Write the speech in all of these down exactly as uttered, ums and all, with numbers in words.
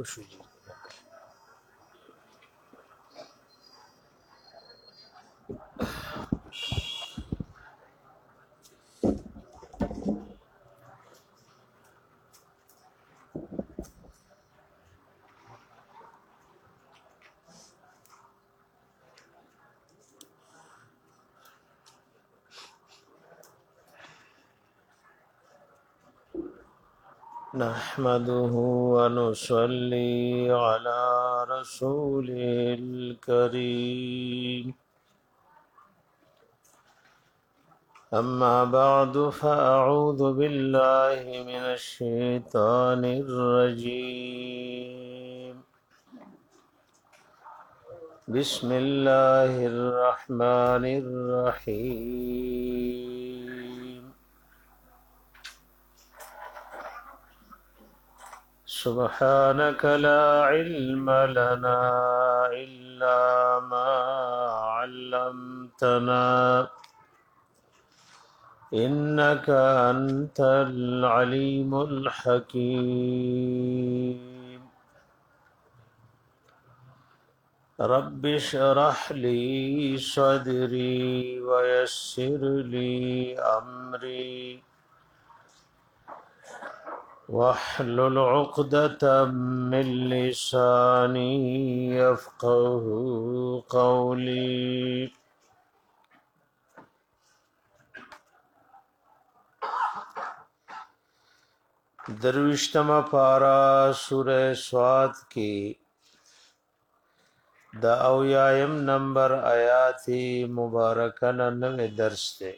شو جی نحمده ونصلي على رسوله الكريم أما بعد فأعوذ بالله من الشيطان الرجيم بسم الله الرحمن الرحيم سبحانك لا علم لنا إلا ما علمتنا إنك أنت العليم الحكيم رب اشرح لي صدري ويسر لي أمري واحلل عقدة من لساني يفقه قولي دروشتما پارا سورہ سواد کی دا اویایم نمبر آیات مبارکن نوے درس تے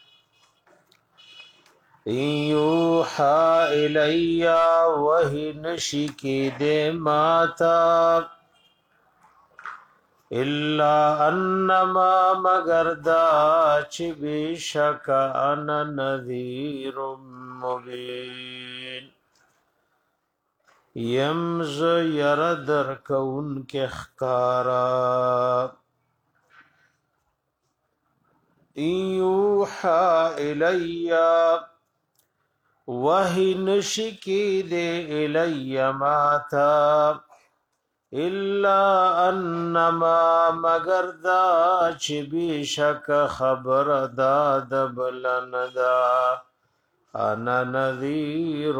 یوحا الیا وحی نشکی دے ماتا الا انما مگر دا چی بیشک انا نذیر مبین یمز یردر کون کے خکارا یوحا الیا وحی نشکی دے الی ماتا الا انما مگر دا چی بیشک خبر دا دبلن دا انا نذیر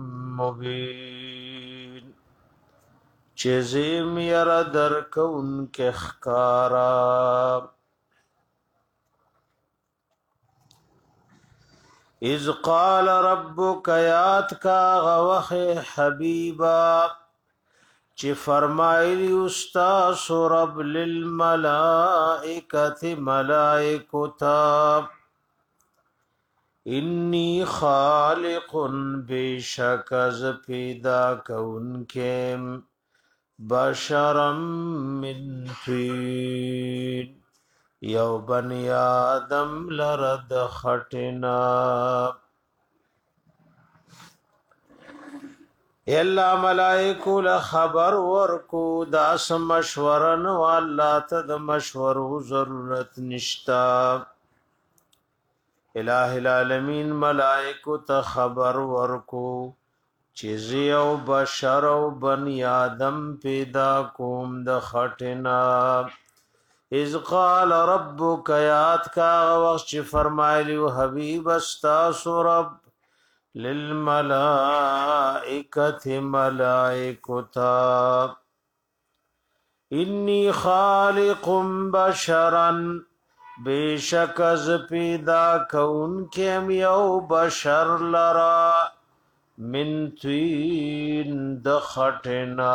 مبین چیزیم یر در کون کے خکارا اذ قال ربک یاد کا غوخ حبیبا چی فرمائلی استاس رب للملائکت ملائکتا انی خالق بیشک از پیدا کون کیم بشرم من طین یو بنی آدم لرد خٹنا اللہ ملائکو لخبر ورکو داس مشورن واللہ تد مشورو ضرورت نشتا الہ العالمین ملائکو تخبر ورکو چیزی او بشر او بنی آدم پیدا کوم د خٹنا اذ قال ربک یاد کا وقت چی فرمائلیو حبیب استاسو رب للملائکت ملائکتا انی خالق بشرا بیشک از پیدا کون کیم یو بشر لرا من طین دخٹنا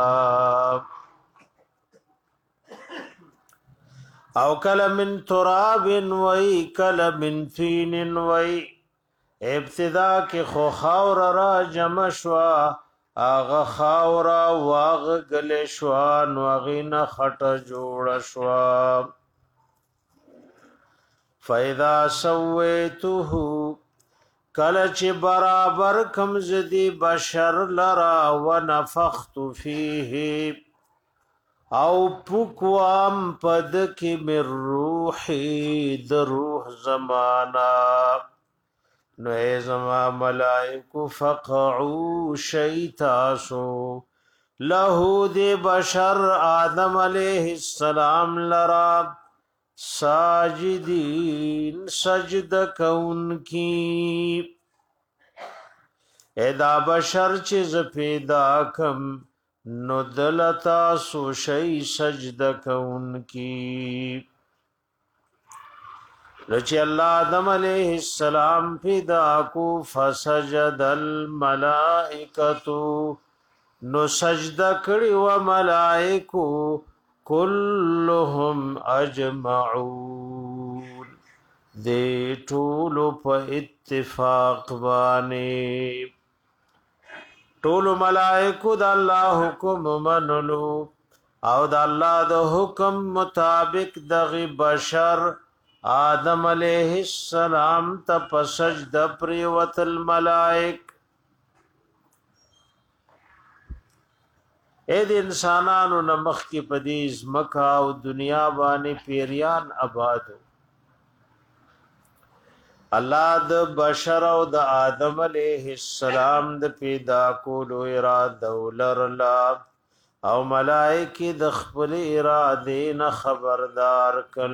او کل من تراب وی کل من طین وی ابتدا کی خو خاور را جمع شوا آغا خاور واغ گل شوا نوغین خط جوڑ شوا فیدا سویتو کلچ برابر کمزدی بشر لرا ونفخت فیه او پکوام پد کی من روحی در روح زمانا نو ای زما ملائکو فقعو شیطاسو له دی بشر آدم علیہ السلام لرا ساجدین سجد کون کی ادا بشر چیز پیدا کم نو دلتا سوشی سجد کون کی لچی اللہ آدم علیہ السلام پیدا کو فسجد الملائکتو نو سجدہ کړي و ملائکو کلهم اجمعون دې ټول په اتفاق باندې ټول ملائکو د الله حکم منلو او د الله د حکم مطابق دغه بشر آدم علیہ السلام ته سجده پریوت الملائک اې د انسانانو نمخ کې پدیز مکه او دنیا باندې پیریان آباد الله د بشر او د آدم علیہ السلام د پیدا کولو اراده ولرلا او ملائکه د خپل اراده نه خبردار کل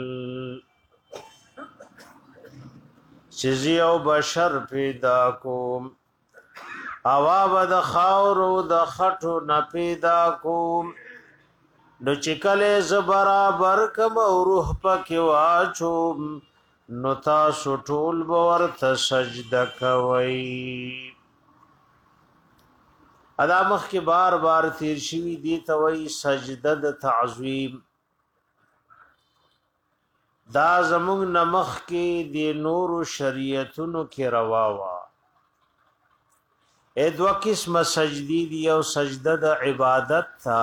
چې او بشر پیدا کوم اواب د خاور او د خټو نه پیدا کوم نو چې کله ز برابر کم او روح پکې واچوم نو تاسو ټول به ورته سجده کوئ ادا مخ کې بار بار تیر شوی دی ته وای سجده د تعظیم دا زموږ نمخ کې دی نور شریعتونو کې روا وا اې دوا قسم سجدی دی او سجده د عبادت تھا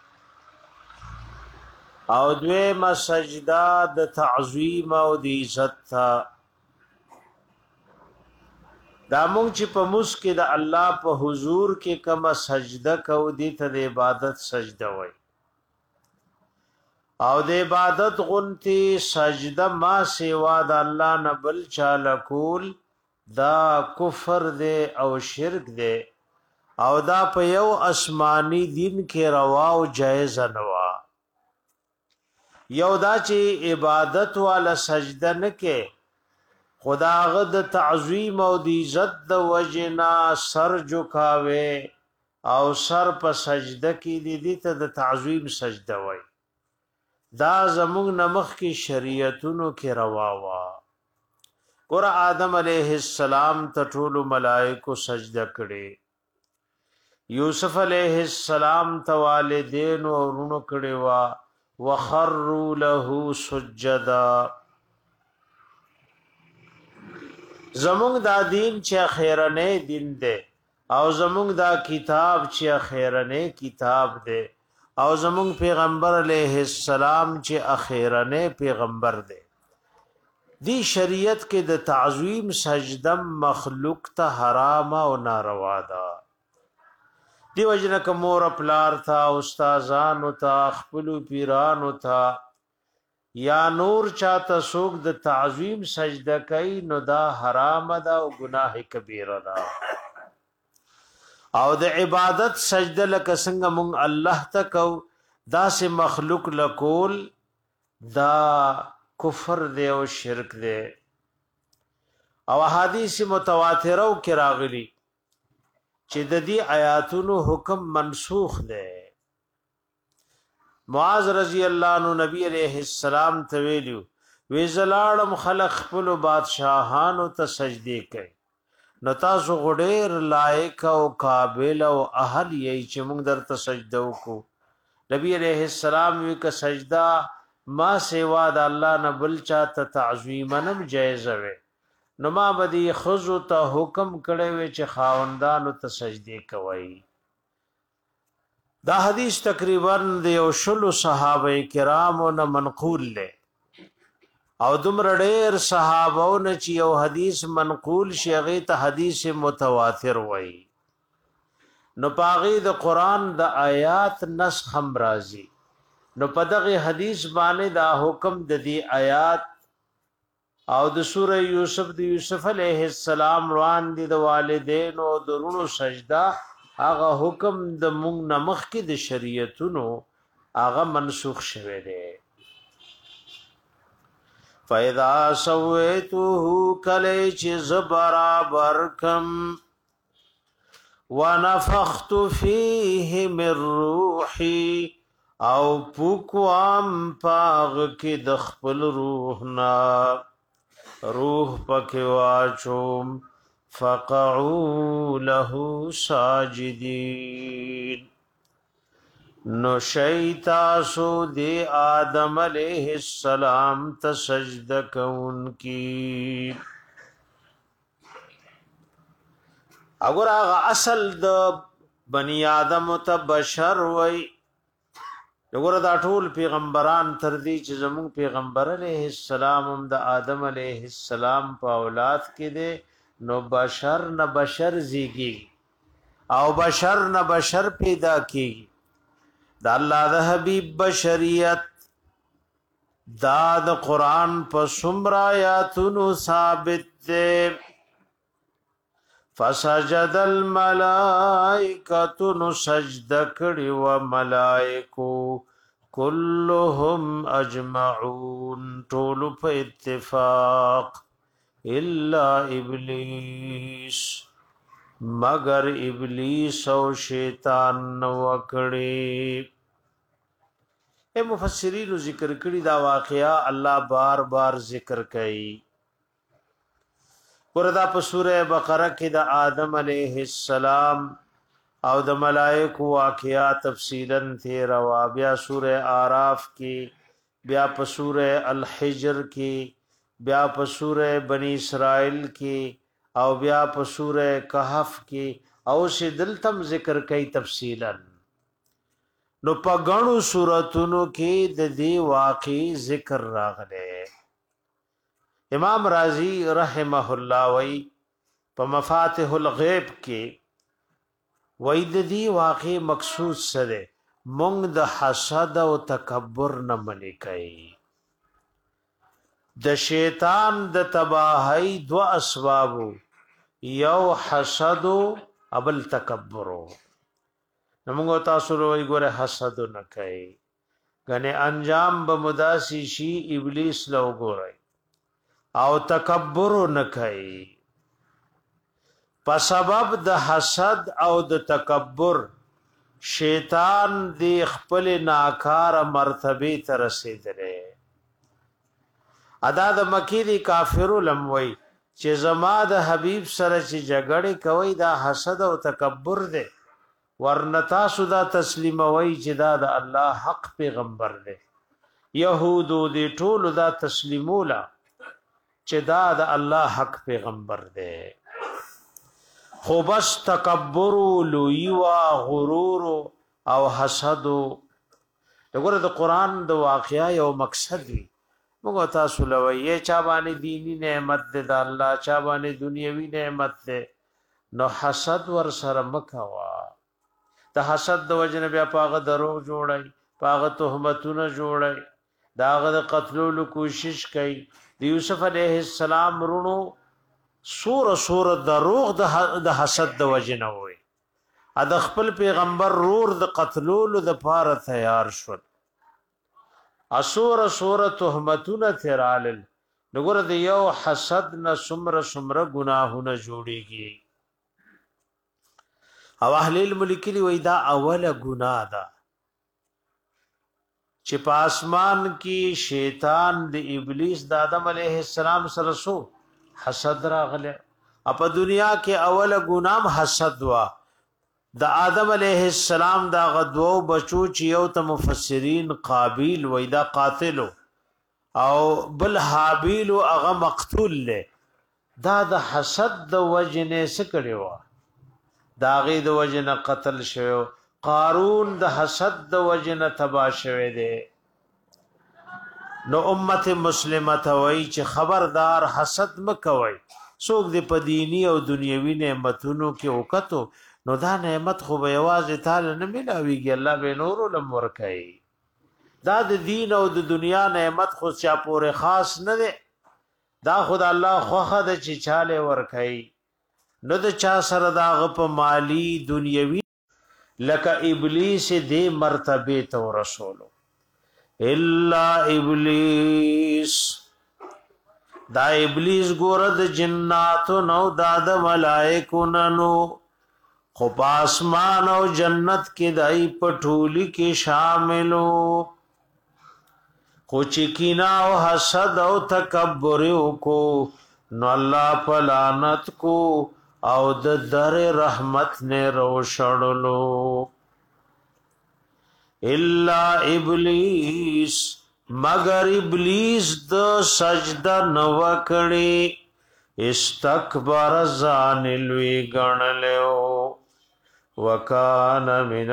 او دوی ما سجده د تعظیم او د عزت تھا دا مونږ چې په موس کې د الله په حضور کې کما سجده کو دي ته د عبادت سجده وای او د عبادت غنتی سجده ما سوا د الله نه بل چاله کول دا کفر دے او شرک دے او دا په یو آسمانی دین کې روا او جایز نوا یو دا چې عبادت والا سجده نه کې خدا غد تعظیم او د عزت د وجنا سر جھکاوے او سر په سجده کې دي دي ته د تعظیم سجده وای دا زموږ نمخ کې شریعتونو کې روا وا ګور آدم علیہ السلام ته ټول ملائکو سجده کړي یوسف علیہ السلام ته والدین او ورونو کړي وا وخروا له سجدا زمونږ دا دین چې خیرنه دین دی او زمونږ دا کتاب چې خیرنه کتاب دی او زمونږ پیغمبر علیہ السلام چې اخیرنه پیغمبر دی دی شریعت کې د تعظیم سجده مخلوق ته حرام او ناروا ده دی وجنه کومور پلار تھا استادانو ته خپل پیرانو ته یا نور چاته سوق د تعظیم سجده کوي نو دا حرام ده او گناه کبیره ده او د عبادت سجده لکه څنګه مونږ الله ته کو دا سه مخلوق لکول دا کفر دی او شرک دی او حدیث متواتره او کې راغلي چې د دې آیاتونو حکم منسوخ دی معاذ رضی الله عنه نبی علیہ السلام ته ویلو وی زلاړم خلق خپل بادشاہانو ته سجدي کوي نو تاسو غډیر لایق او قابل او اهل یې چې موږ درته سجده وکړو نبی علیہ السلام وی ک سجدا ما سوا د الله نه بل چاته تعظیمنم جایز وي نو ما بدی خذو ته حکم کړی وي چې خاوندانو ته سجدي کوي دا حدیث تقریبا د یو شلو صحابه کرامو نه منقول له او دومره ډېر صحابو نه چې یو حدیث منقول شیغه ته حدیث متواتر وای نو پاغي د قران د آیات نسخ هم راځي نو په دغه حدیث باندې دا حکم د دې آیات او د سوره یوسف د یوسف علیہ السلام روان دي د والدین او درونو سجدا هغه حکم د مونږ نمخ کې د شریعتونو هغه منسوخ شوه دی فاذا سويته کله چې زبرابر کم ونفخت فيه من روحي او پوکوام پاغ کې د خپل روح نا روح پکې واچوم فقعوا له ساجدين نو شیطاسو دی آدم علیہ السلام ته سجده کون کی اگر آغا اصل د بنی آدم ته بشر وی اگر دا ټول پیغمبران تر دی چې زمون پیغمبر علیہ السلام هم د آدم علیہ السلام په اولاد کې دی نو بشر نه بشر زیږي او بشر نه بشر پیدا کیږي دا الله د حبیب بشریت دا د قران په سمرا آیاتونو ثابت ده فسجد الملائکه سجد کړي و ملائکو كلهم اجمعون طول په اتفاق الا ابلیس مگر ابلیس او شیطان نو کړي اے مفسرین ذکر کړي دا واقعا الله بار بار ذکر کوي وردا په سوره بقره کې د آدم علیه السلام او د ملائکه واقعا تفصیلا تیر او بیا سوره اعراف کې بیا په سوره الحجر کې بیا په سوره بنی اسرائیل کې او بیا په سوره کهف کې او شدل تم ذکر کوي تفصیلا نو په غنو سوراتونو کې د دې واقعي ذکر راغله امام رازی رحمه الله وی په مفاتيح الغیب کې وی د دې واقعي مقصود سره مونږ د حسد او تکبر نه منې کوي د شیطان د تباہی دو اسباب یو حسد ابل تکبر نمغه تاسو وی ګوره حسد نه کوي غنه انجام به مداسي شي ابلیس لو ګورای او تکبر نه کوي په سبب د حسد او د تکبر شیطان دی خپل ناکار مرتبه ته رسیدره ادا د مکی دی کافرو لموي چې زما د حبیب سره چې جګړه کوي دا حسد او تکبر دی ورنتا سودا تسلیم وای چې دا د الله حق پیغمبر دی يهودو دی ټول دا تسلیمولا چې دا د الله حق پیغمبر دی خو بس تکبر لوی وا غرور او حسد وګوره د قران د واقعیا یو مقصد دی موږ تاسو لوي چا باندې دینی نعمت ده الله چا باندې دنیوي نعمت ده نو حسد ور سره مکوا د حسد د وجنه بیا پاغه درو جوړای پاغه تهمتونه جوړای داغه د قتلولو کوشش کوي د یوسف علیه السلام رونو سور سور دروغ د حسد د وجنه وي ا د خپل پیغمبر رور د قتلولو د پاره تیار شول اسور سور تهمتونه ترالل نګور د یو حسد نه سمره سمره گناهونه جوړيږي او اهل الملک لی وېدا اوله ګناه ده چې په اسمان کې شیطان د ابلیس د آدم علیه السلام سره سو حسد راغله په دنیا کې اوله ګناه حسد وا د آدم علیہ السلام دا غدو بچو چې یو ته مفسرین قابیل وېدا قاتل او بل حابیل او هغه مقتول له دا د حسد د وجنه سکړیو دا غي د وجنه قتل شوی قارون د حسد د وجنه تبا شوی دی نو امت مسلمه ته وای چې خبردار حسد مکوي څوک د پدینی او دنیوي نعمتونو کې وکړو نو دا نعمت خو به یوازې تعالی نه ملاويږي الله به نور ولم ورکړي دا د دین او د دنیا نعمت خو چا پورې خاص نه ده دا خدای الله خوخه د چې چاله ورکړي نو د چا سره دا غ په مالی دنیوي لکه ابلیس دې مرتبه ته رسولو الا ابلیس دا ابلیس ګوره د جناتو نو دا د ملائکو نو خو پاسمان او جنت کې دای پټولی کې شاملو خو چې کینا او حسد او تکبر کو نو الله پلانت کو او د در رحمت نے روشړلو الا ابلیس مگر ابلیس د سجده نو کړي استکبر ځان لوی ګڼلو وکان من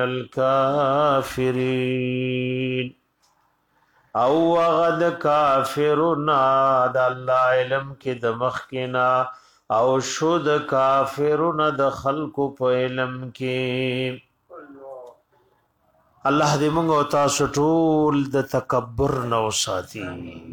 الکافرین او وغد کافرنا د الله علم کې د مخکنا او شود کافرنا د خلق په علم کې الله دې موږ او تاسو ټول د تکبر نو ساتي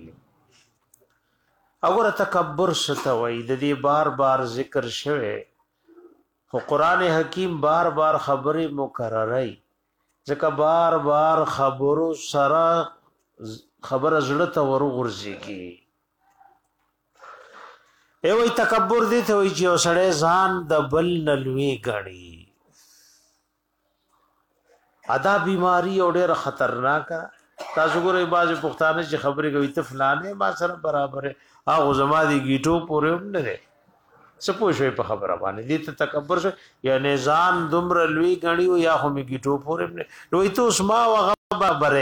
اگر تکبر ستوي د دې بار بار ذکر شوه خو قران حکیم بار بار خبره مکررای ځکه بار بار خبرو سره خبره زړه ته ورغورځيږي ای وای تکبر دي ته وای چې وسړې ځان د بل نلوي غړي ادا بیماری او ډېر خطرناک تاسو ګورئ باز پښتانه چې خبرې کوي ته فلانه ما سره برابر هغه زما دي گیټو پورې هم نه ده سپو شوي په خبره باندې دي ته تکبر شو یا نزان دمر لوی غړي او یا هم گیټو پورې نه نو ته اوس ما وغه برابر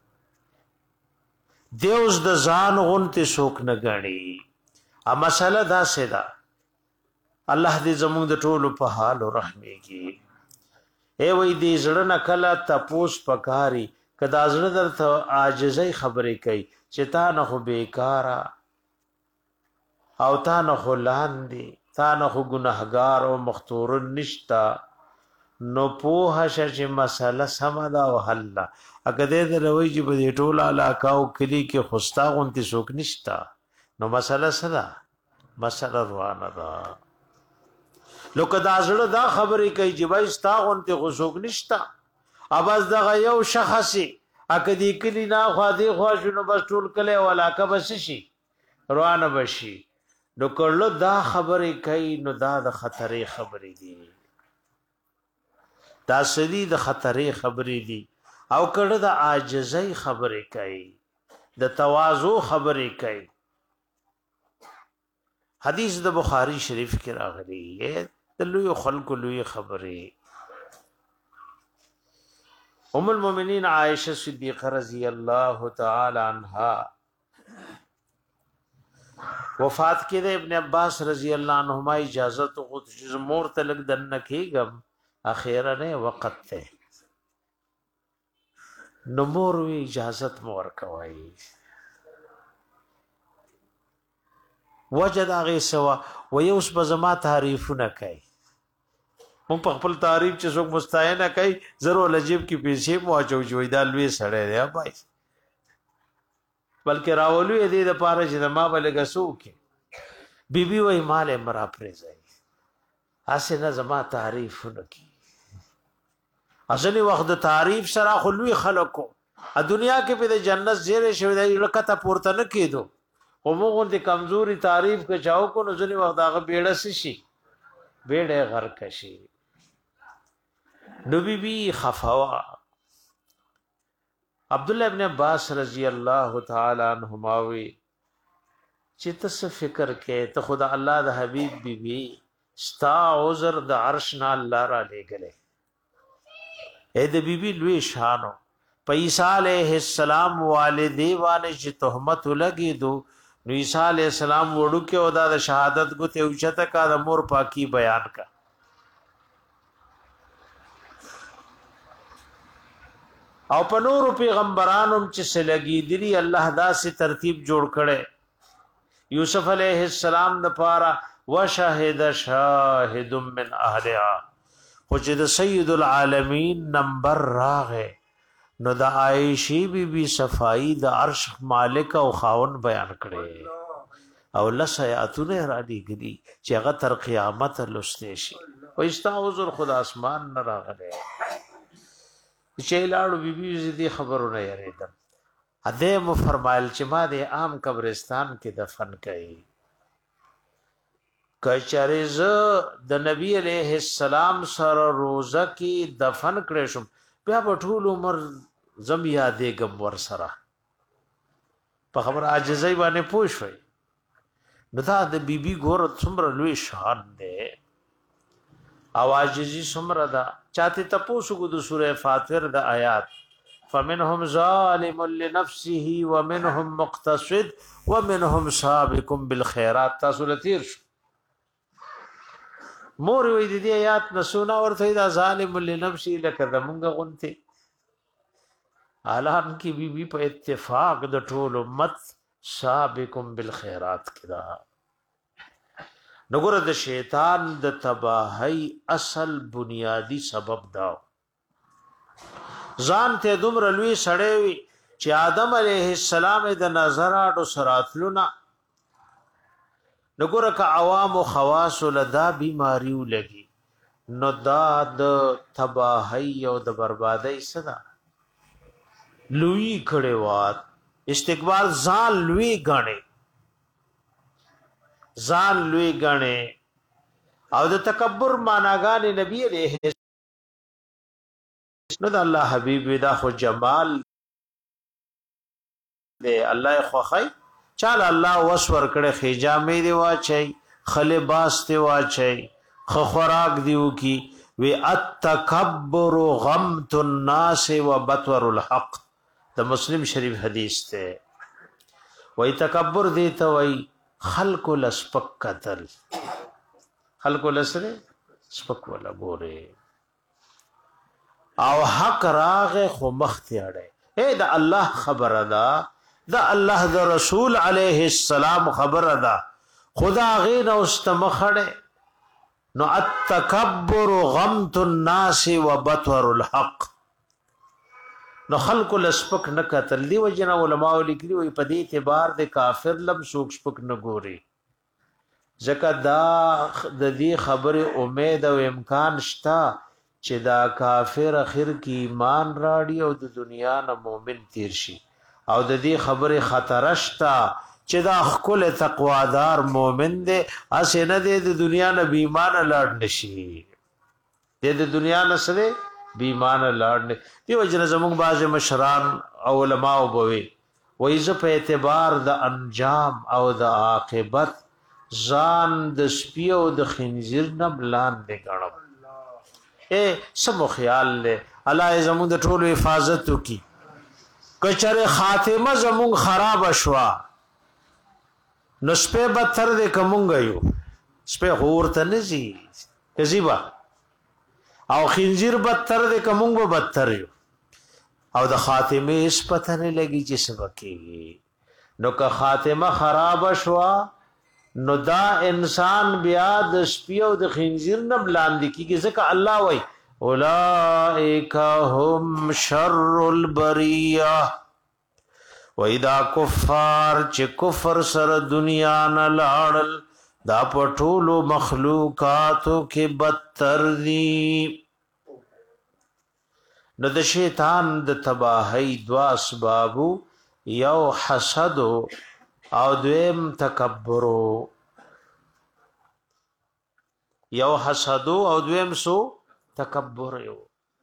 دیوس د ځان غونته شوک نه غړي ا مسله دا سیدا الله دې زموږ د ټولو په حال او رحمېږي اے وای دې زړه نه کله تپوس پکاري کدا زړه درته عاجزۍ خبرې کوي چې تا نه خو بیکارا او تا نه خو لاندې تا نه خو ګناهګار او مختور نشتا نو په هشه مسله سمدا او حل اګه دې دروي چې په دې ټوله علاقه او کلی کې خوستا غونتی څوک نشتا نو مسله سره مسله روانه ده لو کدا زړه دا خبرې کوي چې وای ستا غونته غوښوک نشتا اباز دغه یو شخصي اګه دې کلی نه خو دې خو شنو بس ټول کله علاقه بس شي روانه بشي نو کله دا خبرې کوي نو دا د خطرې خبرې دي دا سړي د خطرې خبرې دي او کله د عاجزۍ خبرې کوي د تواضع خبرې کوي حدیث د بخاری شریف کې راغلی ہے د لوی خلق لوی خبرې ام المؤمنین عائشہ صدیقہ رضی اللہ تعالی عنہا وفات کې د ابن عباس رضی الله عنهما اجازه تو خود مور تلک دن کېګم اخیرا نه وخت ته نو مور وی اجازت مور کوي وجد هغه سوا و یوس بزما تعریفونه کوي مون په خپل تعریف چې څوک مستعینه کوي ضرور لجیب کې پیسې مواجو جوړ دا لوی سړی دی بھائی بلکې راولو دې د پاره چې ما بلګسو کې بیبي وای مال مرا پرې ځای اسنه زما تعریفونه کوي اصلي وخت د تعریف سره خلوی خلقو ا دنیا کې په جنت زیره شوی دی لکه پورته نه کېدو او موږ د کمزوري تعریف کې چاو کو نو ځنی وخت هغه بیړه شي بیړه غرق شي نو بی بی خفوا عبد الله ابن عباس رضی الله تعالی عنہما وی چې تاسو فکر کې ته خدا الله د حبیب بی بی ستا عذر د عرش نه الله را لګلې اې د بی بی لوی شانو عیسی علیہ السلام والدی باندې چې تهمت لګي دو نو عیسی علیہ السلام وړو کې او د شهادت کو ته اوچته کا د مور پاکي بیان کا او په نور پیغمبرانو چې سلګي دي الله داسې ترتیب جوړ کړي یوسف علیہ السلام د پاره وشاهد شاهد من اهلها خو چې د سید العالمین نمبر راغه نو د عائشی بی بی صفائی د عرش مالک او خاون بیان کړي او لسیاتونه را دیګدي چې هغه تر قیامت لسته شي او استا حضور خدا اسمان نه راغله چې لاړو بیبي زدي خبرونه یریدم اده مو فرمایل چې ما د عام قبرستان کې دفن کړي کچره ز د نبی علیہ السلام سره روزه کې دفن کړې شم بیا په ټول عمر زم یادې ګم ور سره په خبر عاجزۍ باندې پوښوي نو دا د بیبي ګور څومره لوی شان دی او عاجزي څومره ده چاته تاسو کو د سوره فاطر د آیات فمنهم ظالم لنفسه ومنهم مقتصد ومنهم سابق بالخيرات تاسو لتیر شو مور وی دي آیات نسونا ورته دا ظالم لنفسه لکه زمونږ غونته اعلان کی بی بی په اتفاق د ټول امت سابقم بالخيرات کدا نګور د شیطان د تباہی اصل بنیادی سبب دا ځان ته دومره لوی سړی چې آدم علیه السلام د نظر اډو سراتلونه نګور کا عوام او خواص لدا بیماریو لګي نو دا د تباہی او د بربادی صدا لوی کړي وات استقبال ځان لوی غاڼه ځان لوی غاڼه او د تکبر معناګان نبی علیہ نو د الله حبیب دا خو جمال دی الله خو خی چال الله وسور کړه خجامې دی واچي خلباس دی واچي خ خوراک دیو کی وی التکبر غمت الناس وبطر الحق د مسلم شریف حدیث ته وی تکبر دی ته وی خلق لسپک قتل خلق لسره سپک ولا ګوره او حق راغه خو مختیاړه اے د الله خبر ادا دا الله د رسول علیه السلام خبر ادا خدا غین واستمخړه نو التکبر غمت الناس وبطر الحق نو خلق لسپک نه قتل دی وجنا علماء لیکلي وي په دې اعتبار د کافر لم سوک سپک نه ګوري ځکه دا د دې خبره امید او امکان شتا چې دا کافر اخر کې ایمان راړي او د دنیا نه مؤمن تیر شي او د دې خبره خطر شتا چې دا خپل تقوادار مؤمن دی اسنه د دنیا نه بی ایمان لاړ نشي د دنیا نه سره بی ایمان لاړ نه دی وجنه زموږ باز مشران او علماء وبوي وایزه په اعتبار د انجام او د عاقبت ځان د سپیو د خنزیر نه بلان دی ګڼم اے سمو خیال له الله زموږ د ټولو حفاظت وکي کچره خاتمه زمون خراب شوا نو سپه بدتر دې کومږ یو سپه هورته نزي کزیبا او خنزیر بدتر دې کومږ بدتر یو او د خاتمه اس پته نه لګي چې سبکی نو که خاتمه خراب شوا نو دا انسان بیا د سپیو د خنزیر نه بلاندې کیږي ځکه الله وای اولائک هم شر البریه وإذا کفار چې کفر سره دنیا نه لاړل دا پټولو مخلوقاتو کې بدتر دي نو د شیطان د تباہی دوا اسبابو یو حسد او دویم تکبرو یو حسد او دویم سو تکبر یو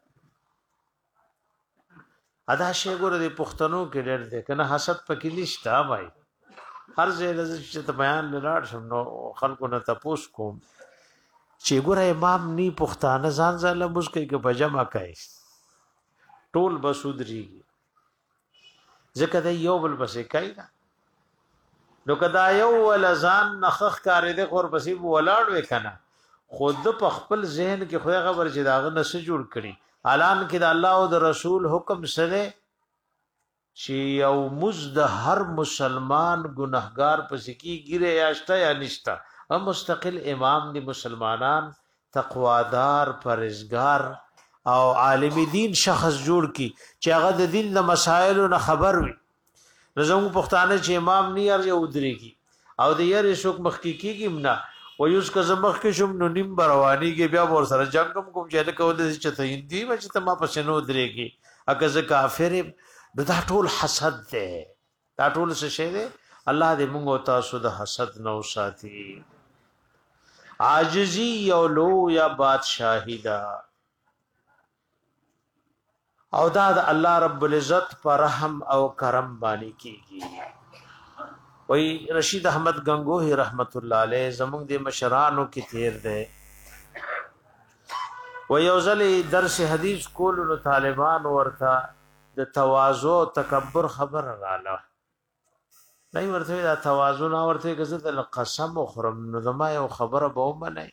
ادا شی ګور د پښتنو کې ډېر دي کنه حسد پکې نشتا وای هر ځای د چې بیان لراټ شم نو خلکو نه تاسو کوم چې ګور امام ني پښتانه ځان ځاله مسکې کې پجما کوي ټول بسودري ځکه د یو بل بسې کوي نو کدا یو ول ځان نخخ کارې د خور بسې ولاړ وکنه خود په خپل ذهن کې خو خبر چې داغه نس جوړ کړي اعلان کې د الله او د رسول حکم سره چې یو مزد هر مسلمان ګناهګار پسې کی ګیره یاشتا یا نشتا هم مستقل امام دی مسلمانان تقوادار پرهیزګار او عالم دین شخص جوړ کی چې هغه د دین د مسائلو نه خبر وي نظم پښتانه چې امام نه یې ودرېږي او د یې شوک مخکیکي نه و یوز که زمخ کې شم نو نیم بروانی کې بیا ور سره جنگم کوم چې له کول چې ته هندي و چې ته ما پښنو درېږي اګه ز کافر دا ټول حسد ده دا ټول څه شی ده الله دې موږ او تاسو د حسد نو ساتي عاجزی یو لو یا بادشاہی دا او دا د الله رب العزت پر رحم او کرم باندې کیږي وای رشید احمد گنگوہی رحمت الله علیه زموږ د مشرانو کې تیر ده و یوزل درس حدیث کول نو طالبان ورته د تواضع تکبر خبر رااله نه ورته دا تواضع نه ورته کزه د قسم خرم نو زما یو خبره به ومنه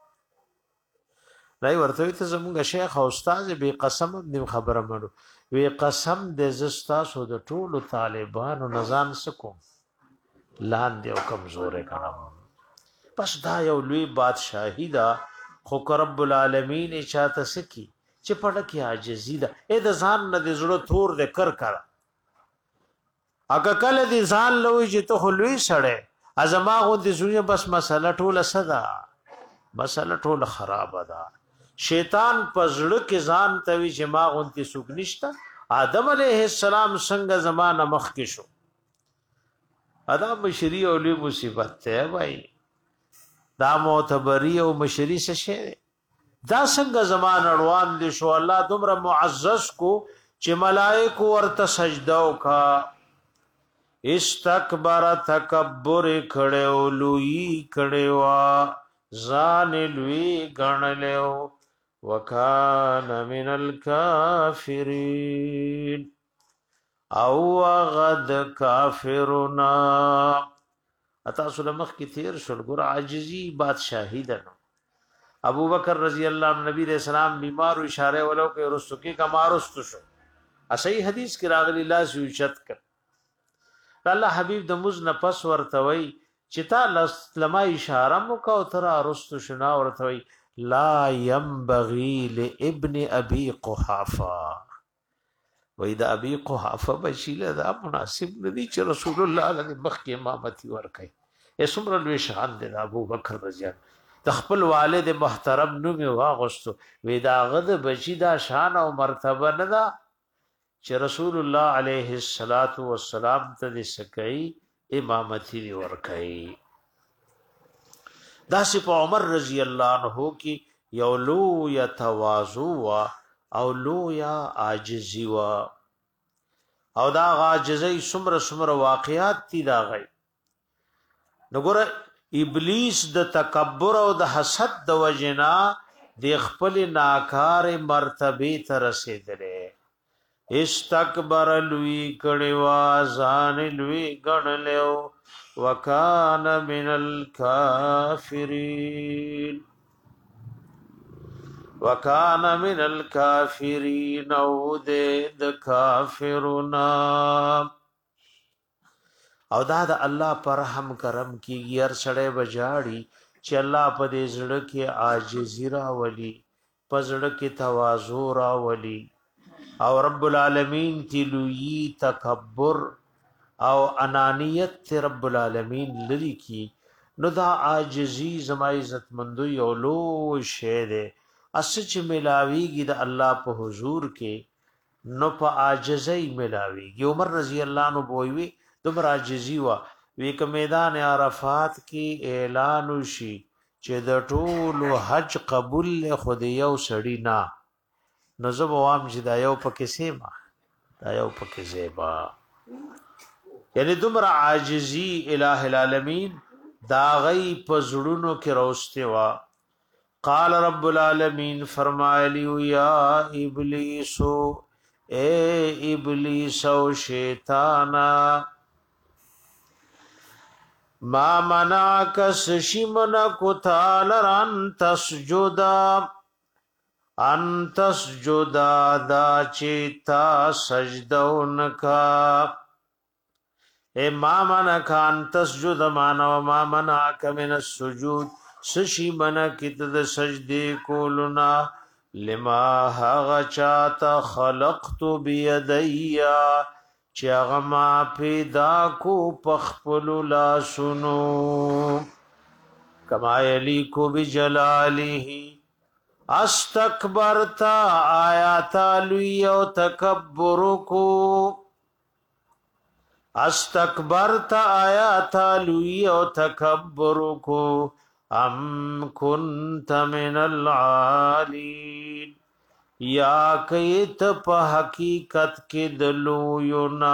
نه ورته ته زموږ شیخ او استاد به قسم د خبره مړو وی قسم د زستا سو د ټولو طالبانو نزان سکو لاندې او کمزورې کړم پس دا یو لوی بادشاہی دا خو رب العالمین چاته سکی چې پړه کې عاجزی دا اې د ځان نه د زړه تور د کر کړه اګه کله د ځان لوي چې ته خلوي سړې ازما غو د زړه بس مسله ټوله صدا مسله ټوله خراب ده شیطان پزړه کې ځان توي چې ما غونتی سوق نشتا آدم علیه السلام څنګه زمانہ مخ کې شو ادا مشری او لوی مصیبت ته وای دا معتبری او مشری څه شي دا څنګه زمانہ روان دي شو الله دومره معزز کو چې ملائکه ورته سجده وکا استکبر تکبر کړو لوی کړو ځان لوی غنلو وکان من الکافرین او غد کافرنا اتا سلمخ کی تیر شل ګر عاجزی بادشاہی ده ابو بکر رضی اللہ عنہ نبی علیہ السلام بیمار و اشارے ولو کہ رستو کی کمارست شو اسی حدیث کی راغلی لا سوچت کر الله حبیب د مز نفس ورتوي چتا لما اشاره مو کو تر رستو شنا ورتوي لا ينبغي لابن ابي قحافه وإذا ابي قحافه بشيله دا مناسب ندي چې رسول الله علیه مخکې امامتي ورکي اسمر لوی شان د ابو بکر رضی الله تخپل والد محترم نوم واغستو وی دا غد بچی دا شان او مرتبه نه دا چې رسول الله علیه الصلاۃ والسلام ته سکئی امامتی دی ورکئی دا سی په عمر رضی الله عنه کی یولو یا تواضع وا او لو یا عاجزی وا او دا عاجزی سمر سمر واقعات تی دا غي نګور ابلیس د تکبر او د حسد د وجنا د خپل ناکار مرتبه ته رسیدلې استکبر لوی کړي ځان لوی ګڼلو وکان من الکافرین وکان من الکافرین او د کافرنا او دا د الله پر رحم کرم کی ير سړې بجاړي چې الله په دې زړه کې عاجزی را ولي په زړه کې تواضع را ولي او رب العالمین تلوی تکبر او انانیت رب العالمین لری کی نو دا عاجزی زما عزت مندو یو لو شه ده اسچ ملاویږي د الله په حضور کې نو په عاجزی ملاویږي عمر رضی الله عنه بووي دمر عاجزی وا وی ک میدان عرفات کی اعلان وشي چې د ټول حج قبول خود یو سړی نه نزب وام چې دا یو پکې سیما دا یو پکې زیبا یعنی دمر عاجزی الہ العالمین دا غی پزړونو کې روسته وا قال رب العالمین فرمایلی یا ابلیس اے ابلیس او شیطانا ما منعک سشمنا کتالران تسجدا ان تسجدا دا چیتا سجدونکا اے ما منعک ان تسجد مانا وما منعک من السجود سشی منعکت دا سجدی کولنا لما حغا چاہتا خلقت بیدیا چاگا ما پیدا کو پخپلو لا سنو کما یلیکو بجلالی استکبرتا آیات لوی او تکبر کو استکبرتا آیات لوی او تکبر کو ام کنت من العالین یا کیت په حقیقت کې دلو یونا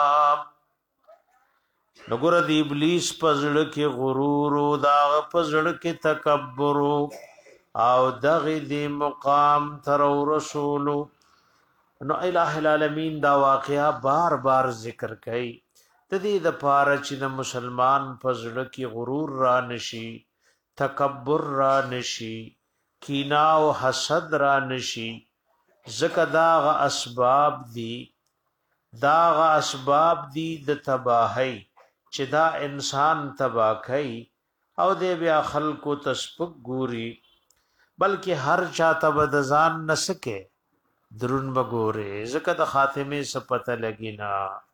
نګور دی ابلیس پزړه کې غرور او دا پزړه کې تکبر او دغه دی مقام تر رسول نو الہ العالمین دا واقعا بار بار ذکر کړي د دې د پاره چې د مسلمان پزړه کې غرور را نشي تکبر را نشي کینا او حسد را نشي زکه داغ اسباب دي داغ اسباب دي د تباہی چې دا انسان تباہ کوي او د بیا خلقو تسبق ګوري بلکې هر چاته بد ځان نسکه درون بګوره زکه د خاتمه سپته لګینا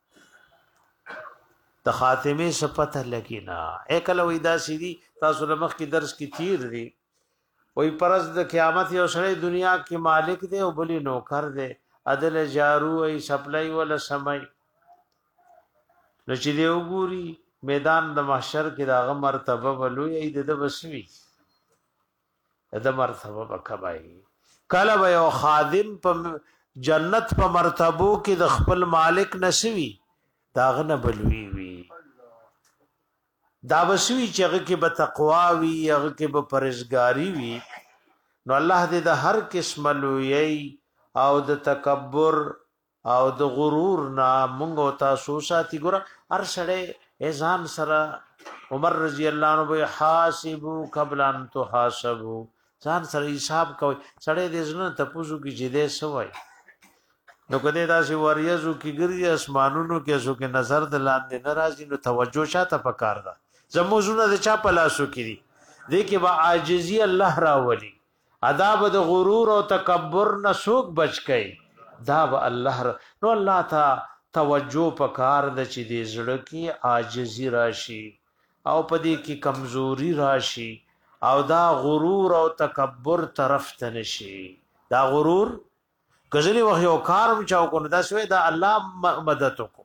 د خاتمه سپته لګینا اکل وېدا سیدی تاسو لمخ کی درس کی تیر دی وې پرز د قیامت یو سړی دنیا کې مالک دی او بلی نوکر دی عدل جارو ای سپلای ولا سمای نشي دی وګوري میدان د محشر کې داغه مرتبه ولوي ای د بسوي د مرتبه بکبای کله به یو خادم په جنت په مرتبو کې د خپل مالک نشوي داغه نه بلوي وي دا بسوي چې هغه کې به تقوا وي هغه کې به پرهیزګاری وي نو الله دې د هر قسم لوی او د تکبر او د غرور نه مونږ او تاسو ساتي ګره هر سړی اذان سره عمر رضی الله عنه به حاسبو قبل ان تحاسبوا ځان سره حساب کوي سړی دې زنه تپوسو کې جدي سوای نو کده دا سی وریزو کې ګرځي اسمانونو کې سو کې نظر د لاندې ناراضي نو توجه شاته پکار ده زموزونه د چا پلاسو کې دي دې کې با عاجزي الله راولي عذاب د غرور او تکبر نه سوق بچ کئ دا به الله را نو الله تا توجه پکار د چې دې زړه کې عاجزي راشي او پدې کې کمزوري راشي او دا غرور او تکبر طرف ته نشي دا غرور کزلی وخت یو کار چاو کو دا شوی دا الله مدد کو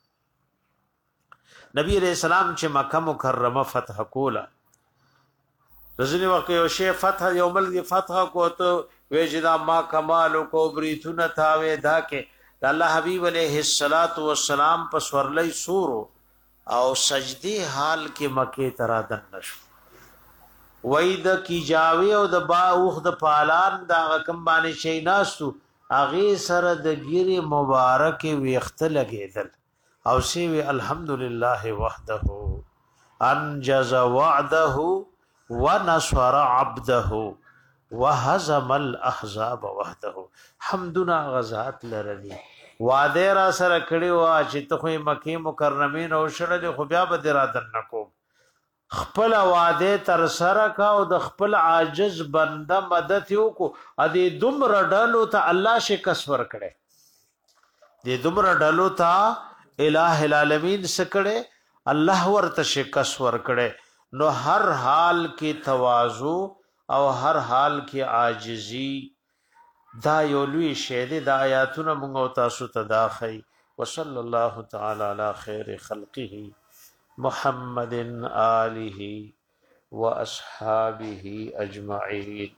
نبی علیہ السلام چې مکه مکرمه فتح کولا رسول وخت یو شی فتح یو ملک فتح کو ته وجدا ما کمال کو بریتونه تاوي دا کې الله حبیب علیہ الصلات والسلام په سورلې سورو او سجدي حال کې مکه ترا دن نشو وید کی جاوی او د با اوخ د پالان دا کم باندې شي ناسو اغه سره د ګيري مبارک ویخت لګیدل او سی وی الحمدلله وحده انجز وعده ونصر عبده وهزم الاحزاب وحده حمدنا غزات لردی وعده را سره کړي وا چې ته خو مکه مکرمه نو شړل خو بیا به درادن نکو خپل وعده تر سره کا او د خپل عاجز بنده مدد یو کو ا دې دومره ډالو ته الله شکست ور کړي دې دومره ډالو ته الہ العالمین سکړه الله ورته شکست ور کړي نو هر حال کې تواضع او هر حال کې عاجزی دا یو لوی شی دی د آیاتونو موږ تاسو ته داخی وصلی الله تعالی علی خیر خلقه محمد آله واصحابه اجمعین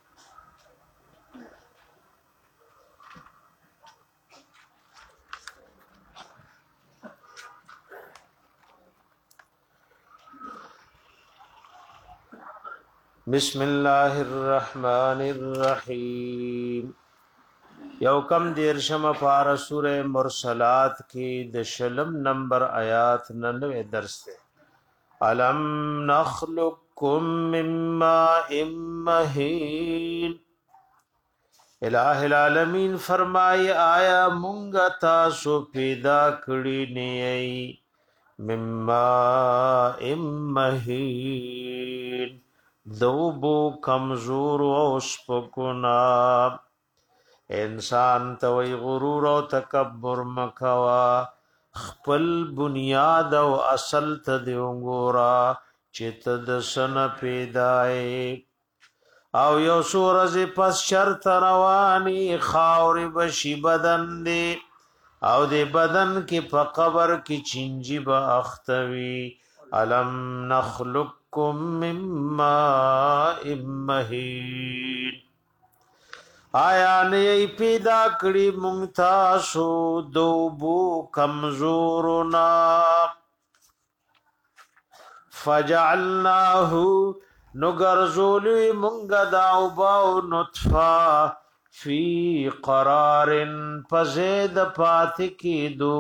بسم الله الرحمن الرحیم یو کم دیرشم پار سورہ مرسلات کی د شلم نمبر آیات ننوے درس ہے علم نخلقکم من ماء مہین الہ العالمین فرمائی آیا مونگا تاسو پیدا کړی نه من ماء مہین دوبو کمزور او سپکونا انسان توي غرور او تکبر مکوا خپل بنیاد او اصل ته دی وګورا چې تد سن پیدای او یو سورز پس شرط روانی خاوری بشی بدن دی او دی بدن کی په قبر کی چنجی با اختوی علم نخلقکم من ماء مهین آیا نه پیدا کړی مونږ تاسو دوبو کمزورنا فجعلناه نغرزولی مونږ دا وباو نطفه فی قرار فزید پات کی دو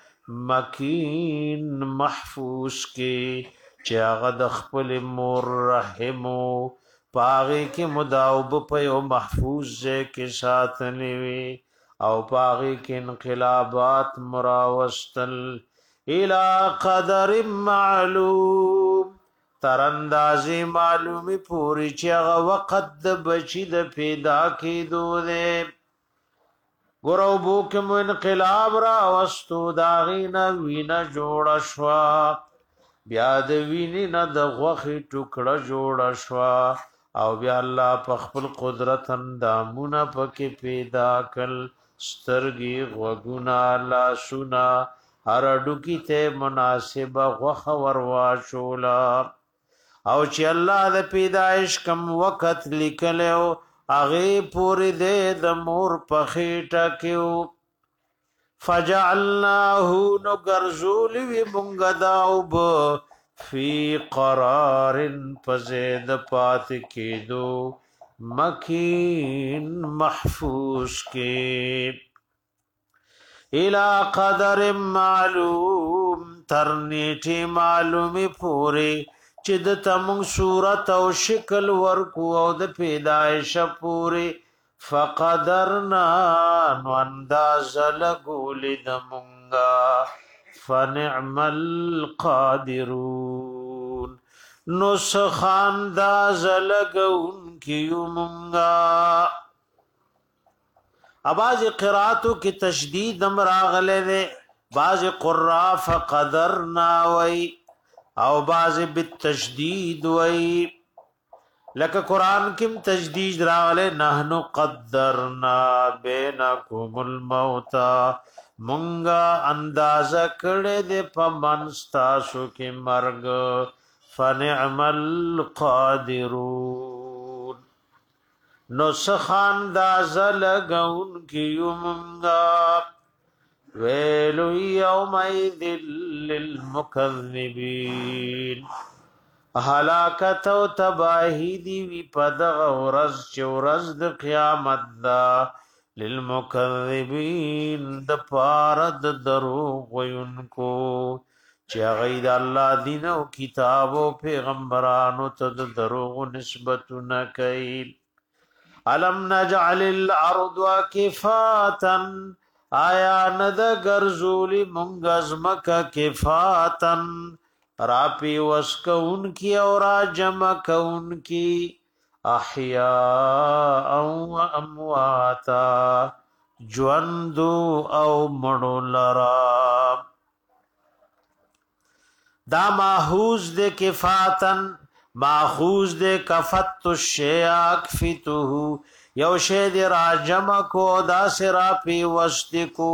مکین محفوظ کی چاغه د خپل مور رحمو پاغی کی مداوب په یو محفوظ کې ساتنی وی او پاغی کی انقلابات مراوستل الى قدر معلوم تراندازی معلومی پوری چاغه وقت د بچی د پیدا کیدو دے ګورو بو کوم انقلاب را واستو داغینا وینا جوړ شوا بیا د ویني نه د غوخي ټوکړه جوړ شوا او بیا الله په خپل قدرت اندامونه پکې پیدا کړ سترګي غوګونه لا سنا هر ډوکی ته مناسبه غوخه وروا شولا او چې الله د پیدائش کم وخت لیکلو اغه پوری دې د مور په خېټه کېو فجعلناه نغرزول وی مونږ داوب فی قرار فزید پات کېدو مکین محفوظ کې الى قدر معلوم ترنیټی معلومی پوری چې د تمون صورت او شکل ورکو او د پیدایش پوری فقدرنا نو انداز لګول د مونږه فنعم القادرون نو سخانداز لګون کیو مونږه اباز قراتو کی تشدید امراغله ده باز قرا فقدرنا وی او باز بالتشدید وی لکه قران کم تجدید راغله نحنو قدرنا بینکم الموت مونږه اندازه کړه د پمنستاسو کې مرګ فنعم القادرون نو سخان اندازه لګون کیو مونږه ویلو یومئذ للمکذبین هلاکت او تباہی دی وی پدغ ورځ چې ورځ د قیامت دا للمکذبین د پارد دروغ وینکو چې غید الله دین او کتاب او پیغمبرانو ته د دروغ نسبت نه کوي علم نجعل الارض کفاتا آیا ند گرزولی منگزمک کفاتن راپی وسکون کی اور جمع کون کی احیاء و امواتا جوندو او مڑو لرا دا ماحوز دے کفاتن ماخوز دے کفت الشیع کفتو یو شی دی راجم کو دا سرا پی وستی کو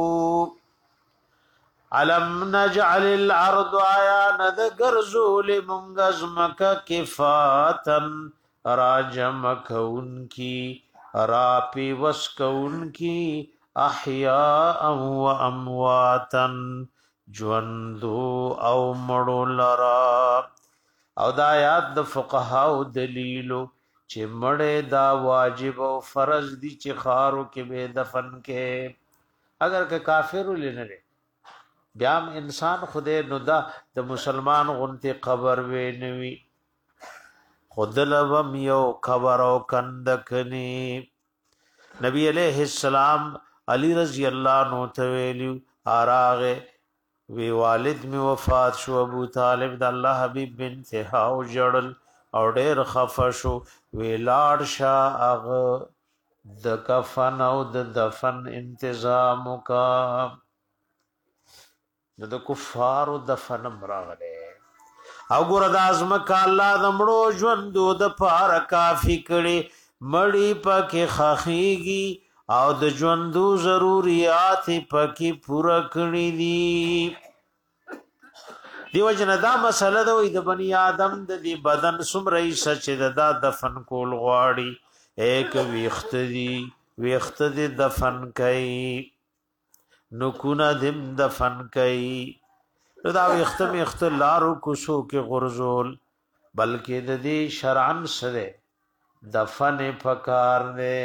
علم نجعل الارض آیا ند گرزول منگزمک کفاتن راجم کون کی راپی وسکون کی احیاء و امواتن جوندو او مڑو لرا او دا آیات د فقهاو دلیلو چې مړې دا واجب او فرض دي چې خارو کې به دفن کې اگر که کافر لنه بیا انسان خوده نو دا د مسلمان غنتی قبر وې نوي خودلوم یو قبر او کندکني نبی علیہ السلام علی رضی اللہ عنہ ته ویلو اراغه وی والد می وفات شو ابو طالب د الله حبیب بنت هاو جړل او ډېر خفه شو وی لاړ شاه اغه د کفن او د دفن انتظام کا د کفارو دفن مراغله او ګور د ازمک الله د مړو ژوند د پار کافی کړي مړی پکې خخیږي او د ژوندو ضرورت پکې پوره کړی دي. دیو جن دا مسله د د بنی آدم د دی بدن څومره سچ د دا دفن کول غواړي ایک ویخت دی ویخت دی دفن کوي نو کونه دم دفن کوي دا ویخت میخت لارو کوسو کې غرزول بلکې د دې شرعن سره دفن پکار نه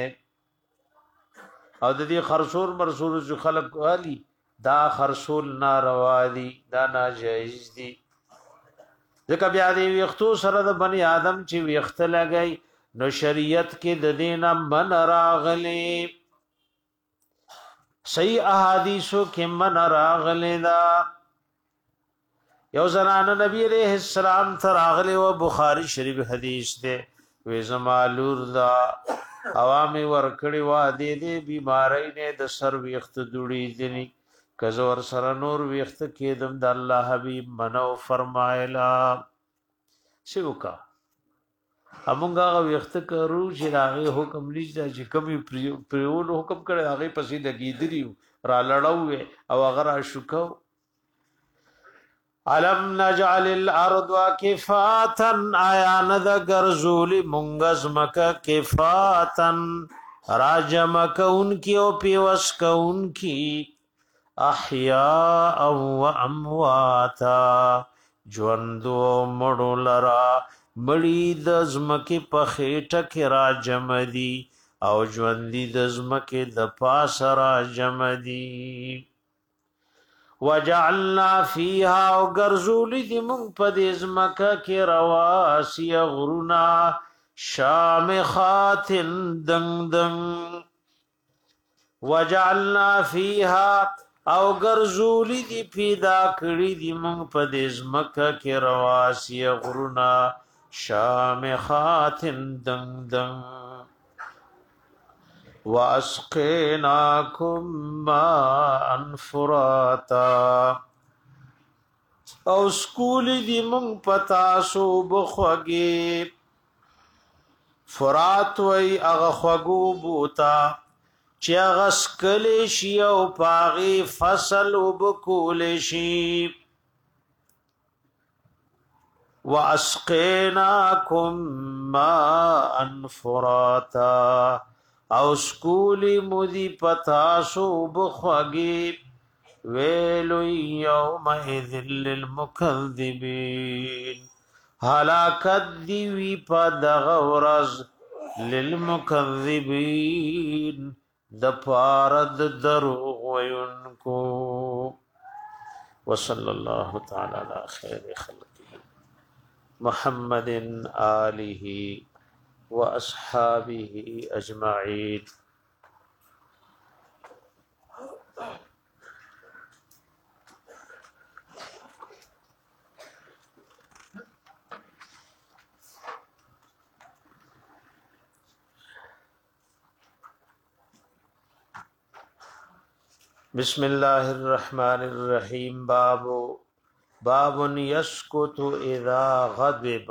او د دې خرصور مرسول جو خلق والی دا خرصول ناروا دي دا ناجایز دي ځکه بیا دې ویختو سره د بنی آدم چې ویخت لګي نو شریعت کې د دینه من راغلي صحیح احادیثو کې من راغلي دا یو زنانه نبی علیہ السلام تر راغلي او بخاری شریف حدیث ده وې زمالور دا عوامي ورکړي وا دې دې بیماری نه د سر ویخت دوړي دي کزور سره نور ویخت کېدم د الله حبیب منو فرمایلا شوکا همغه ویخت کرو چې هغه حکم نشته چې کمی پریول حکم کړي هغه پسې دګیدري را لړاو او هغه را شوکاو علم نجعل الارض کفاتا آیا ند گرزول منگز مکا کفاتا راجم کون کی او پیوس کون کی احیاء و امواتا جوندو مڑو لرا مڑی دزمکی پخیٹک راجم دی او جوندی دزمکی دپاس راجم دی وجعلنا فيها وغرزول دي من پدیز مکه کې رواسی غرونا شامخات دنگ دنگ وجعلنا فيها او غرزول دي پیدا کړی دي من پدیز مکه کې رواسی غرونا شامخات دنگ دنگ واسقیناکم ماء فراتا او سکول دی من پتاسو بخوگی فرات وی اغا خوگو بوتا چی اغا سکلی شی او پاغی فصل و بکول شی واسقیناکم ماء فراتا او سکولی مودی پتاسو بخوگی ویلو یومئذ للمکذبین حلاکت دیوی پا دغورز للمکذبین دپارد دروغ وینکو وصلی اللہ تعالی علی خیر خلقی محمد آلہ واصحابه اجمعين. بسم الله الرحمن الرحيم. باب باب يسكت اذا غضب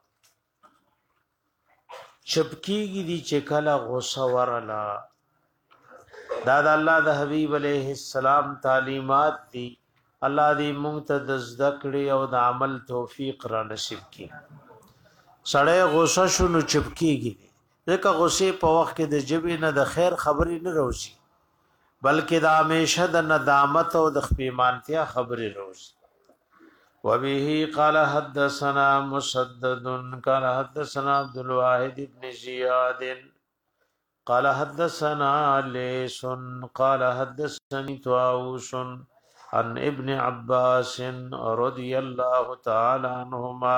چپکیږي دي چې کله غوسه ورلا دا د الله د حبیب علیه السلام تعلیمات دي الله دې مونږ ته د ذکر او د عمل توفیق را نصیب کړي. سړی غوسه شونو چپکیږي ځکه غوسه په وخت کې د جبې نه د خیر خبرې نه روزي بلکې د همیشه د ندامت او د خپېمانتیا خبرې روزي. وبه قال حدثنا مسدد قال حدثنا عبد الواحد بن زياد قال حدثنا ليس قال حدثني طاووس عن ابن عباس رضي الله تعالى عنهما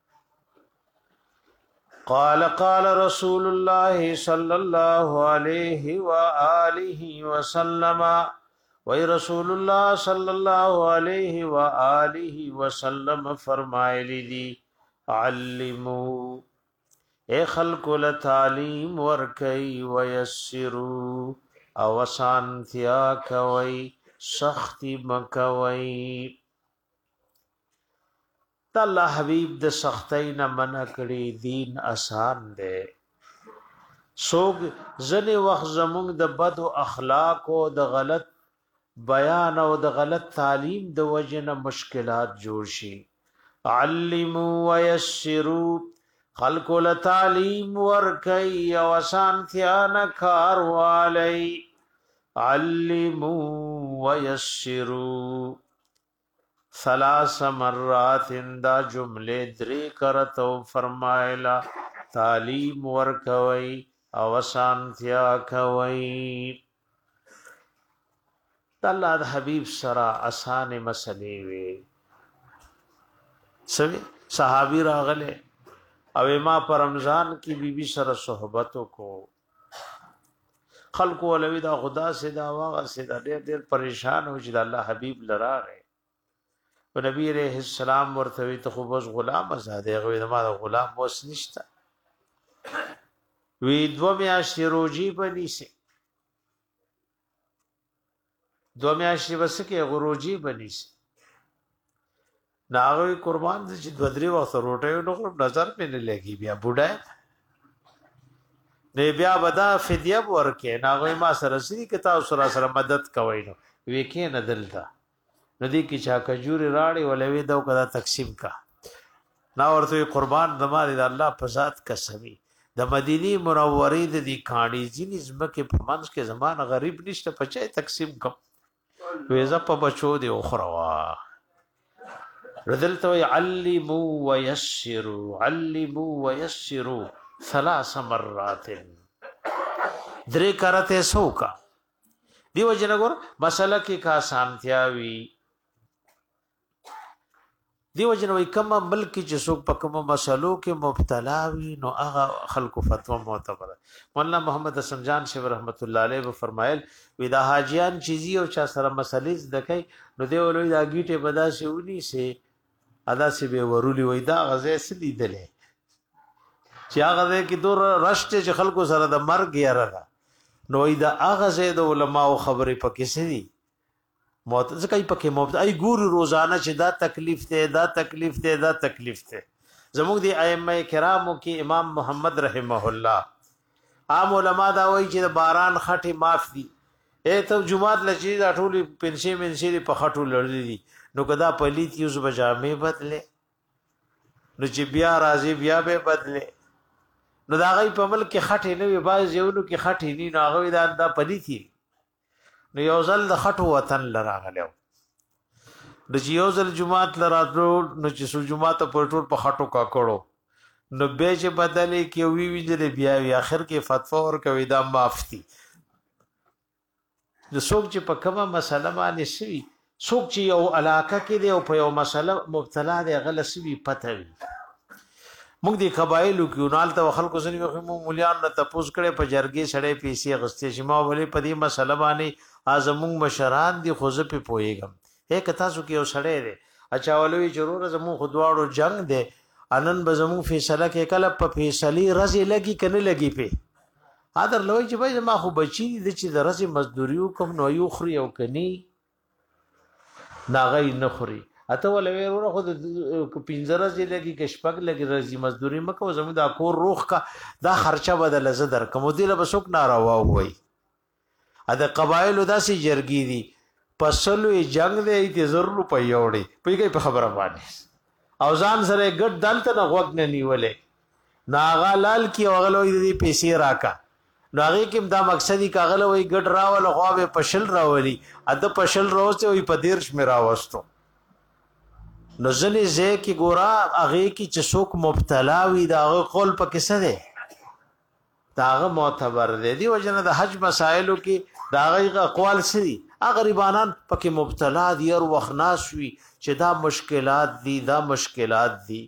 قال قال رسول الله صلى الله عليه وآله وسلم وی رسول اللہ صلی اللہ علیہ وآلہ وسلم فرمائلی دی علمو اے خلق لتعلیم ورکی ویسرو اوسانتیا کوئی سختی مکوئی. تا اللہ حبیب د سختی نہ منع کړي دین آسان دے سوګ ځنې وخت زمونږ د بد او اخلاق او د غلط بیان او د غلط تعلیم د وجنه مشکلات جوړ شي. علموا ويسروا خلق له تعلیم ورکي او اسانتیا نه کار والی. علموا ويسروا ثلاث مرات دا جمله درې کرتو فرمایلا تعلیم ورکوي او اسانتیا کوي. الله د حبیب سره اسانه مسلې وي. سوي صحابي راغله او ما پر رمضان کی بی بی سره صحبت کو خلق ولوی دا خدا سے دا واغ سے دا ډېر ډېر پریشان و چې الله حبیب لراغه او نبی علیہ السلام ورته ته خو بس غلام آزاد غوی ما غلام وس نشتا وی دو میاشتې روجی بنی سي دو میاشتې بس کې غروجی بنی سي ناغوی قربان دي چې دوه درې وخت روټه نو نظر په نه لګي بیا بوډا نه بیا ودا فدیه ورکه ناغوی ما سره سړي کتاب سره سره مدد کوي نو وکې نه دلته ندی کی چا کجوري راړي ولوي دا کدا تقسیم کا نا ورته قربان دماري د الله په ذات قسمي د مدینی منورې د دې کاڼي ځینې زمکه په منځ کې زمان غریب نشته پچای تقسیم کوم وېزه په بچو دی اخروا ردلتو علموا ويسروا علموا ويسروا ثلاث مرات درې کرته سوکا دیو جنګور مسله کې کا سانتیاوي دیو جنوي کوم ملک چې څوک په کوم مسلو کې مبتلا وي نو هغه خلکو فتوا معتبر. مولانا محمد حسن جان شیخ رحمت الله علیه فرمایل ودا حاجیان چیزی او چا سره مسلې دکای نو دی ولوي دا گیټه بدا شونی سي ادا سی به ورولي وای دا غزه سلی دله چې هغه کې دور رشته چې خلکو سره د مرګ یاره نو دا هغه زه د علماء خبرې پکې سي موت ځکه پکې موت ای ګور روزانه چې دا تکلیف ته دا تکلیف ته دا تکلیف ته زموږ دی ائمه کرامو کې امام محمد رحمه الله عام علما دا وایي چې باران خټي معاف دي اے ته جمعات لچې دا ټولي پنځه منځي په خټو لړلې دي نو کدا پلیت یوز بجامې بدله نو چې بیا راځي بیا به بدله نو دا غي په ملک خټې نه وي باز یو نو کې خټې نه ناغوي دا دا پلیتی نو یو ځل د خټو وطن لراغلو د یو ځل جمعات لراتلو نو چې سو جمعات په ټول په خټو کا کړو نو به چې بدلې کې وی وی بیا وی اخر کې فتوا ور کوي دا معافي د څوک چې په کومه مسله باندې شي څوک چې یو علاقه کې دی او په یو مسله مبتلا دی غلسوي پته وي موږ د قبایلو کې نال ته خلکو سره مو مولیان نه تپوس کړي په جرګې سړې پیسې غستې شما ولې په دې مسله باندې ازمون مشران دي خو زه په پويګم هک تاسو کې یو سړې دی اچھا ولوي ضرور زمو خدواړو جنگ دی انن به زمو فیصله کې کله په فیصله رزي لګي کنه لګي په اذر لوي چې به ما خو بچی دي چې د رزي مزدوریو کوم نو یو خري او کني ناغي نخري اته ولوي ورو خو د پینځره ځای لګي کشپک لګي رزي مزدوري مکو زمو دا کور روخ کا دا خرچه بدل زدر کوم دی له بسوک ناروا وای ا د قبایل داسي جرګي دي پسلو جنگ دی ته ضرور په یوړي په په خبره باندې او ځان سره ګډ دلته نه غوګ نه نیولې ناغا لال کی اوغلوي دي پیسې راکا ناغي کوم دا مقصدی کاغلوي ګډ راول خو به پشل راولي ا د پشل روسته وي په دیرش میرا وستو نو ځنې زه کی ګورا هغه کی چې څوک مبتلا وي دا قول په کیسه ده داغه معتبر دی دی وجنه د حج مسائلو کې داغه اقوال سری غریبانان پکې مبتلا دي او وخناس وي چې دا مشکلات دي دا مشکلات دي.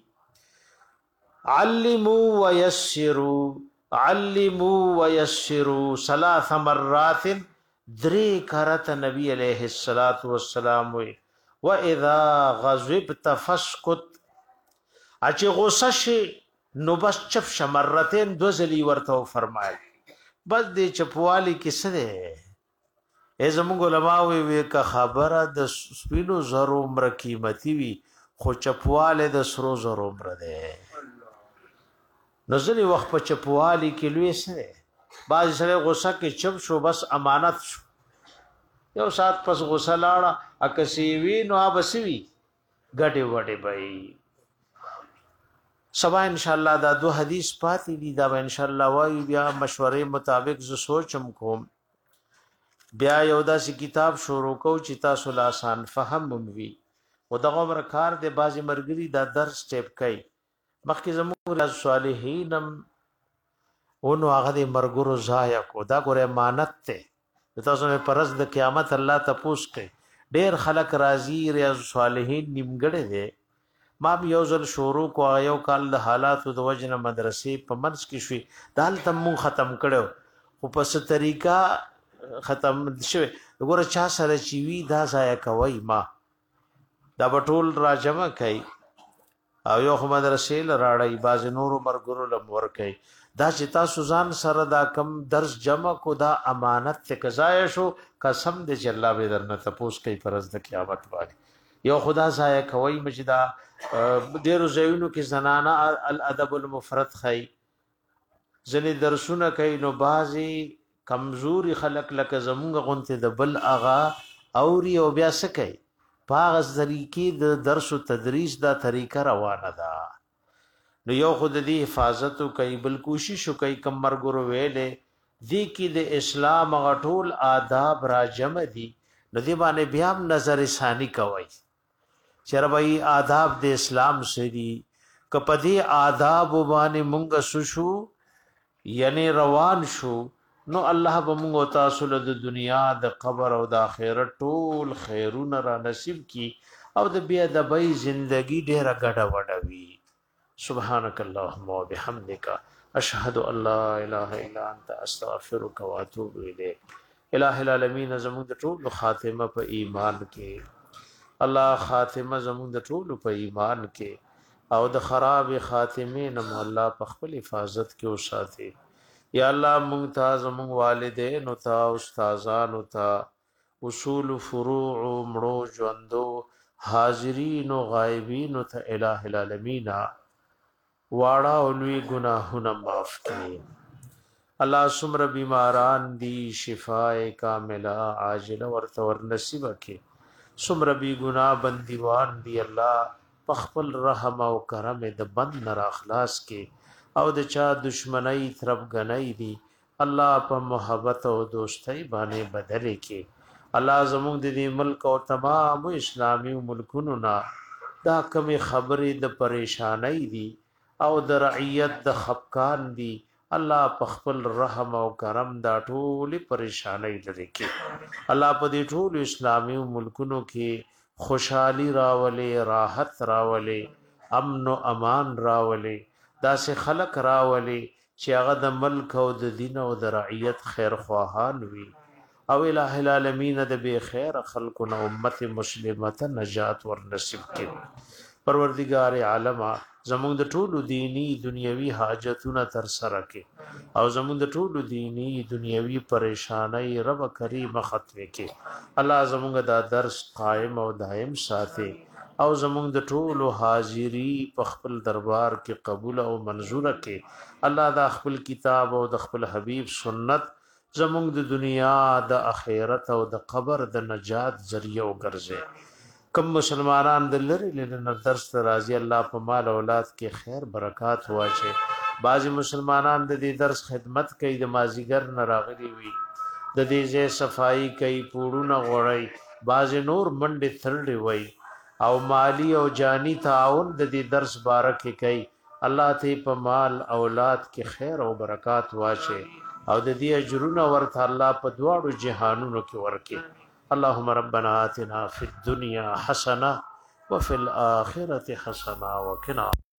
علموا ويسروا علموا ويسروا ثلاث مرات درې کرت نبی علیہ الصلوۃ والسلام وي واذا غضبت فسكت اچ غصه شي نو بس چپ شمرتين دو ځلی ورته فرمایل بس دې چپوالي کې سره ای زموږ علماء وی که خبره د سپینو زرو عمر قیمتي وي خو چپواله د سرو زرو عمر ده نو ځلې وخت په چپوالي کې لوي سره بعض سره غصه کې چپ شو بس امانت شو یو سات پس غصه لاړه اکسی وی نو ابسوی غټي وټي بای سبا ان شاء الله دا دو حدیث پاتې دي دا ان شاء الله وای بیا مشورې مطابق ز سوچم کوم بیا یو داسې کتاب شروع کو چې تاسو له آسان فهم وي او دغه عمر کار د بازي مرګري دا درس ټیپ کوي مخکې زموږ صالحینم اونو هغه د مرګرو ضایع کو دا ګوره امانت ته تاسو په پرز د قیامت الله تپوس کوي ډیر خلک راضی ریاض صالحین نیمګړي دي ما یو ځل شروع کو یو کال د حالاتو د وجنه مدرسې په منځ کې شوي دال تم ختم کړو خو په ست طریقہ ختم شوه وګوره چا سره چی وی دا ځای کوي ما دا بټول را جمع کوي او یو خو مدرسې لراړی باز نور مرګرو لمور کوي دا چې تاسو ځان سره دا کم درس جمع کو دا امانت ته قضای شو قسم دې چې الله به درنه تپوس کوي پرز د قیامت باندې یو خدا ځای کوي مجدا ډیرو ځایونو کې زنانه الادب المفرد خي ځنې درسونه کوي نو بازي کمزوري خلق لکه زمونږ غونته د بل اغا اوري او بیا سکي پاغه طریقې د درس او تدریس دا طریقه روانه ده نو یو خود دې حفاظت کوي بل کوشش کوي کم مرګرو ویلې دې کې د اسلام غټول آداب را جمع دي نو دې باندې بیا نظر ثانی کوي چربای آداب د اسلام سری کپدی آداب باندې مونږ سشو یعنی روان شو نو الله به موږ تاسو له د دنیا د قبر او د آخرت ټول خیرونه را نصیب کی او د بیا د بای زندگی ډیره ګډه وډوي سبحانك اللهم وبحمدك اشهد ان لا اله الا انت استغفرك واتوب اليك الہ العالمین زموږ د ټول خاتمه په ایمان کې الله خاتمه زموږ د ټول په ایمان کې او د خراب خاتمه نم الله په خپل حفاظت کې وساتي یا الله ممتاز مون والدین او تا استادان او تا اصول فروع مړو ژوندو حاضرین او غایبین او ته الہ العالمین واړه او لوی گناهونه معاف کړي الله سمر بیماران دی شفاء کامله عاجله ورته ور نصیب کړي سمر بی گناہ بندیوان دی الله پخپل رحم او کرم د بند نر اخلاص کې او د چا دشمنی طرف غنۍ دي الله په محبت او دوستۍ باندې بدل کې الله زموږ د دې ملک او تمام اسلامي ملکونو نا دا کم خبرې د پریشانۍ دي او د رعیت د خفقان دي الله په خپل رحم او کرم دا ټول پریشانۍ لري کې الله په دې ټول اسلامي ملکونو کې خوشحالي راولي راحت راولي امن او امان راولي دا سه خلق راولي چې هغه د ملک او د دین او د رعیت خیر خواهان وي او الہ العالمین د به خیر خلقنا امت مسلمه نجات ور نصیب کړي پروردگار عالم زموږ د ټولو دینی دنیوي حاجتونه تر سره کړي او زموږ د ټولو دینی دنیوي پریشانای رب کریم ختم کړي الله زموږ دا درس قائم او دائم ساتي او زمونږ د ټولو حاضری په خپل دربار کې قبول او منظور کې الله دا خپل کتاب او د خپل حبیب سنت زمونږ د دنیا د اخرت او د قبر د نجات ذریعہ وګرځي کم مسلمانان د لری لنه درس راضی الله په مال اولاد کې خیر برکات واچي بعضی مسلمانان د دې درس خدمت کوي د مازیګر نه راغلي وي د دې ځای صفائی کوي پوړونه غوړي بعضی نور منډه ترړي وي او مالی او جانی تعاون د دې درس بارکه کوي الله ته په مال اولاد کې خیر او برکات واچي او د دې اجرونه ورته الله په دواړو جهانونو کې ورکي اللهم ربنا آتنا فی الدنيا حسنه وفي الاخره حسنه وقنا